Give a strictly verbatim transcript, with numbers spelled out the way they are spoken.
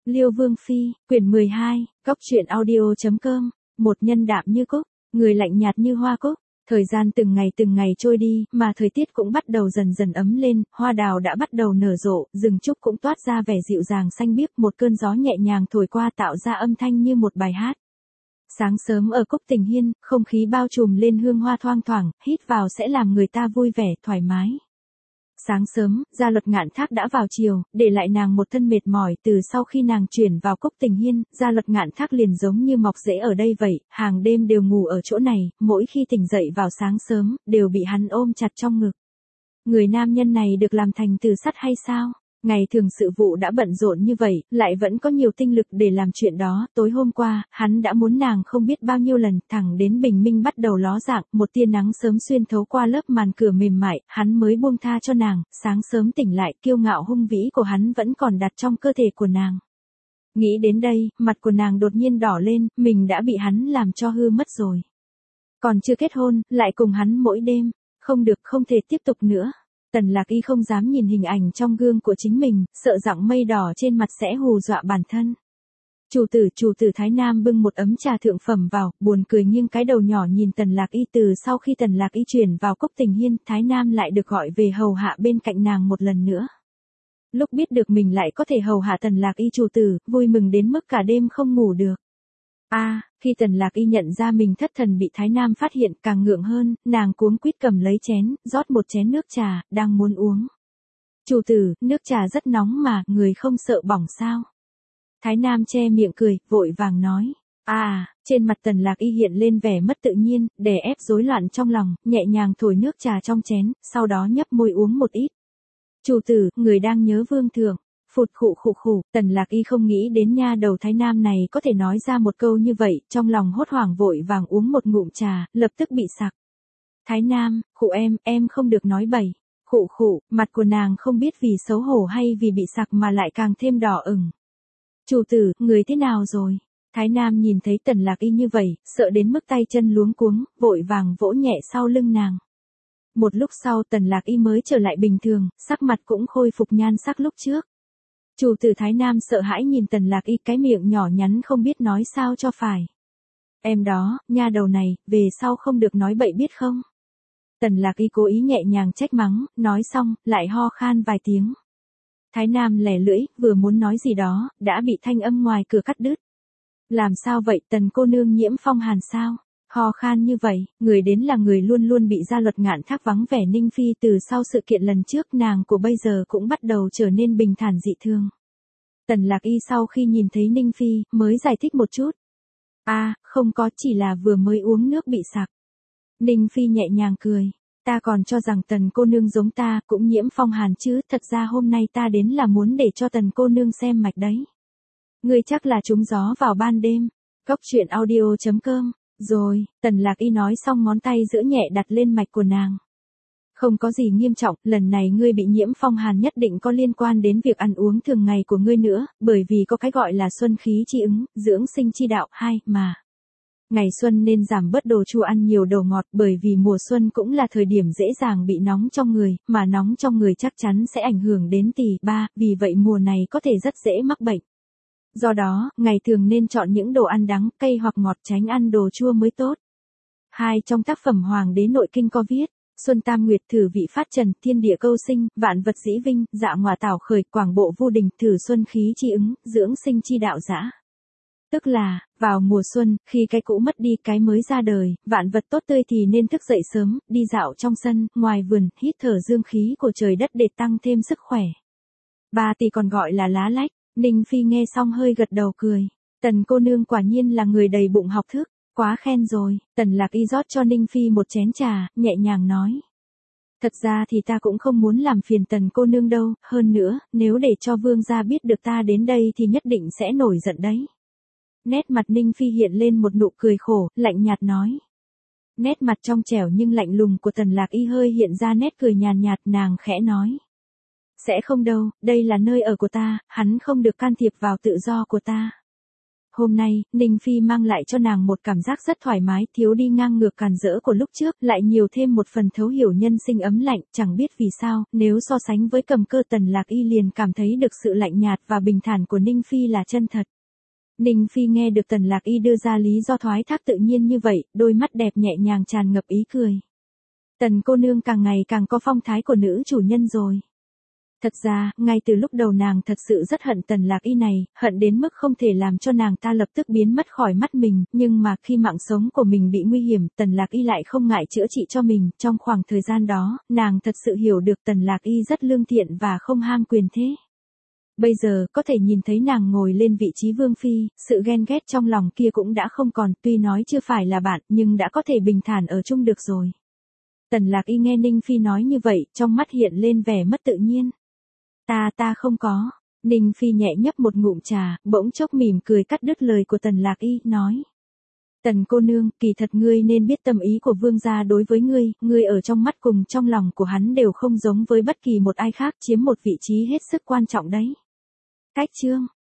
Liêu Vương Phi, quyển mười hai, Cốc truyện audio.com, một nhân đạm như cúc, người lạnh nhạt như hoa cúc. Thời gian từng ngày từng ngày trôi đi, mà thời tiết cũng bắt đầu dần dần ấm lên, hoa đào đã bắt đầu nở rộ, rừng trúc cũng toát ra vẻ dịu dàng xanh biếc, một cơn gió nhẹ nhàng thổi qua tạo ra âm thanh như một bài hát. Sáng sớm ở Cốc Tình Hiên, không khí bao trùm lên hương hoa thoang thoảng, hít vào sẽ làm người ta vui vẻ, thoải mái. Sáng sớm, Gia Luật Ngạn Thác đã vào chiều, để lại nàng một thân mệt mỏi. Từ sau khi nàng chuyển vào Cốc Tình Hiên, Gia Luật Ngạn Thác liền giống như mọc rễ ở đây vậy, hàng đêm đều ngủ ở chỗ này, mỗi khi tỉnh dậy vào sáng sớm, đều bị hắn ôm chặt trong ngực. Người nam nhân này được làm thành từ sắt hay sao? Ngày thường sự vụ đã bận rộn như vậy, lại vẫn có nhiều tinh lực để làm chuyện đó. Tối hôm qua, hắn đã muốn nàng không biết bao nhiêu lần, thẳng đến bình minh bắt đầu ló dạng, một tia nắng sớm xuyên thấu qua lớp màn cửa mềm mại, hắn mới buông tha cho nàng. Sáng sớm tỉnh lại, kiêu ngạo hung vĩ của hắn vẫn còn đặt trong cơ thể của nàng. Nghĩ đến đây, mặt của nàng đột nhiên đỏ lên, mình đã bị hắn làm cho hư mất rồi. Còn chưa kết hôn, lại cùng hắn mỗi đêm. Không được, không thể tiếp tục nữa. Tần Lạc Y không dám nhìn hình ảnh trong gương của chính mình, sợ giọng mây đỏ trên mặt sẽ hù dọa bản thân. Chủ tử, chủ tử Thái Nam bưng một ấm trà thượng phẩm vào, buồn cười nghiêng cái đầu nhỏ nhìn Tần Lạc Y. Từ sau khi Tần Lạc Y chuyển vào Cốc Tình Hiên, Thái Nam lại được gọi về hầu hạ bên cạnh nàng một lần nữa. Lúc biết được mình lại có thể hầu hạ Tần Lạc Y chủ tử, vui mừng đến mức cả đêm không ngủ được. A, à, khi Tần Lạc Y nhận ra mình thất thần bị Thái Nam phát hiện, càng ngượng hơn, nàng cuống quýt cầm lấy chén, rót một chén nước trà, đang muốn uống. Chủ tử, nước trà rất nóng mà, người không sợ bỏng sao? Thái Nam che miệng cười, vội vàng nói. À, trên mặt Tần Lạc Y hiện lên vẻ mất tự nhiên, đè ép rối loạn trong lòng, nhẹ nhàng thổi nước trà trong chén, sau đó nhấp môi uống một ít. Chủ tử, người đang nhớ vương thượng. Phụt khụ khụ khụ, Tần Lạc Y không nghĩ đến nha đầu Thái Nam này có thể nói ra một câu như vậy, trong lòng hốt hoảng vội vàng uống một ngụm trà, lập tức bị sặc. Thái Nam, khụ em, em không được nói bậy. Khụ khụ, mặt của nàng không biết vì xấu hổ hay vì bị sặc mà lại càng thêm đỏ ửng. Chủ tử, người thế nào rồi? Thái Nam nhìn thấy Tần Lạc Y như vậy, sợ đến mức tay chân luống cuống, vội vàng vỗ nhẹ sau lưng nàng. Một lúc sau Tần Lạc Y mới trở lại bình thường, sắc mặt cũng khôi phục nhan sắc lúc trước. Chủ tử Thái Nam sợ hãi nhìn Tần Lạc Y, cái miệng nhỏ nhắn không biết nói sao cho phải. Em đó, nha đầu này, về sau không được nói bậy biết không? Tần Lạc Y cố ý nhẹ nhàng trách mắng, nói xong, lại ho khan vài tiếng. Thái Nam lẻ lưỡi, vừa muốn nói gì đó, đã bị thanh âm ngoài cửa cắt đứt. Làm sao vậy, Tần cô nương nhiễm phong hàn sao? Ho khan như vậy, người đến là người luôn luôn bị Gia Luật Ngạn Thác vắng vẻ. Ninh Phi từ sau sự kiện lần trước, nàng của bây giờ cũng bắt đầu trở nên bình thản dị thường. Tần Lạc Y sau khi nhìn thấy Ninh Phi, mới giải thích một chút. A, à, không có, chỉ là vừa mới uống nước bị sặc. Ninh Phi nhẹ nhàng cười. Ta còn cho rằng Tần cô nương giống ta, cũng nhiễm phong hàn chứ, thật ra hôm nay ta đến là muốn để cho Tần cô nương xem mạch đấy. Ngươi chắc là trúng gió vào ban đêm. Cốc truyện audio.com. Rồi, Tần Lạc Y nói xong ngón tay giữa nhẹ đặt lên mạch của nàng. Không có gì nghiêm trọng, lần này ngươi bị nhiễm phong hàn nhất định có liên quan đến việc ăn uống thường ngày của ngươi nữa, bởi vì có cái gọi là xuân khí chi ứng, dưỡng sinh chi đạo, hai, mà. Ngày xuân nên giảm bớt đồ chua, ăn nhiều đồ ngọt, bởi vì mùa xuân cũng là thời điểm dễ dàng bị nóng trong người, mà nóng trong người chắc chắn sẽ ảnh hưởng đến tỳ, ba, vì vậy mùa này có thể rất dễ mắc bệnh. Do đó, ngày thường nên chọn những đồ ăn đắng, cay hoặc ngọt, tránh ăn đồ chua mới tốt. Hai, trong tác phẩm Hoàng đế nội kinh có viết, Xuân tam nguyệt thử vị phát trần, thiên địa câu sinh, vạn vật dĩ vinh, dạ ngọa tảo khởi, quảng bộ vu đình, thử xuân khí chi ứng, dưỡng sinh chi đạo dã. Tức là, vào mùa xuân, khi cái cũ mất đi cái mới ra đời, vạn vật tốt tươi thì nên thức dậy sớm, đi dạo trong sân, ngoài vườn, hít thở dương khí của trời đất để tăng thêm sức khỏe. Ba thì còn gọi là lá lách. Ninh Phi nghe xong hơi gật đầu cười. Tần cô nương quả nhiên là người đầy bụng học thức, quá khen rồi. Tần Lạc Y rót cho Ninh Phi một chén trà, nhẹ nhàng nói. Thật ra thì ta cũng không muốn làm phiền Tần cô nương đâu, hơn nữa, nếu để cho vương gia biết được ta đến đây thì nhất định sẽ nổi giận đấy. Nét mặt Ninh Phi hiện lên một nụ cười khổ, lạnh nhạt nói. Nét mặt trong trẻo nhưng lạnh lùng của Tần Lạc Y hơi hiện ra nét cười nhàn nhạt, nàng khẽ nói. Sẽ không đâu, đây là nơi ở của ta, hắn không được can thiệp vào tự do của ta. hôm nay, Ninh Phi mang lại cho nàng một cảm giác rất thoải mái, thiếu đi ngang ngược càn rỡ của lúc trước, lại nhiều thêm một phần thấu hiểu nhân sinh ấm lạnh, chẳng biết vì sao, nếu so sánh với Cầm Cơ, Tần Lạc Y liền cảm thấy được sự lạnh nhạt và bình thản của Ninh Phi là chân thật. Ninh Phi nghe được Tần Lạc Y đưa ra lý do thoái thác tự nhiên như vậy, đôi mắt đẹp nhẹ nhàng tràn ngập ý cười. Tần cô nương càng ngày càng có phong thái của nữ chủ nhân rồi. Thật ra, ngay từ lúc đầu nàng thật sự rất hận Tần Lạc Y này, hận đến mức không thể làm cho nàng ta lập tức biến mất khỏi mắt mình, nhưng mà khi mạng sống của mình bị nguy hiểm, Tần Lạc Y lại không ngại chữa trị cho mình, trong khoảng thời gian đó, nàng thật sự hiểu được Tần Lạc Y rất lương thiện và không ham quyền thế. Bây giờ, có thể nhìn thấy nàng ngồi lên vị trí vương phi, sự ghen ghét trong lòng kia cũng đã không còn, tuy nói chưa phải là bạn, nhưng đã có thể bình thản ở chung được rồi. Tần Lạc Y nghe Ninh Phi nói như vậy, trong mắt hiện lên vẻ mất tự nhiên. Ta ta không có. Ninh Phi nhẹ nhấp một ngụm trà, bỗng chốc mỉm cười cắt đứt lời của Tần Lạc Y, nói. Tần cô nương, kỳ thật ngươi nên biết tâm ý của vương gia đối với ngươi, ngươi ở trong mắt cùng trong lòng của hắn đều không giống với bất kỳ một ai khác, chiếm một vị trí hết sức quan trọng đấy. Cách chương